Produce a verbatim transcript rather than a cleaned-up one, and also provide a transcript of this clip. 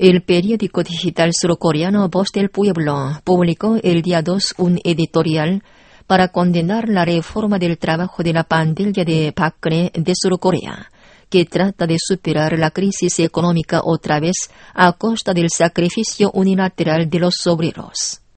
El periódico digital surcoreano Voz del Pueblo publicó el día dos un editorial para condenar la reforma del trabajo de la pandilla de Park Geun-hye de Surcorea, que trata de superar la crisis económica otra vez a costa del sacrificio unilateral de los obreros.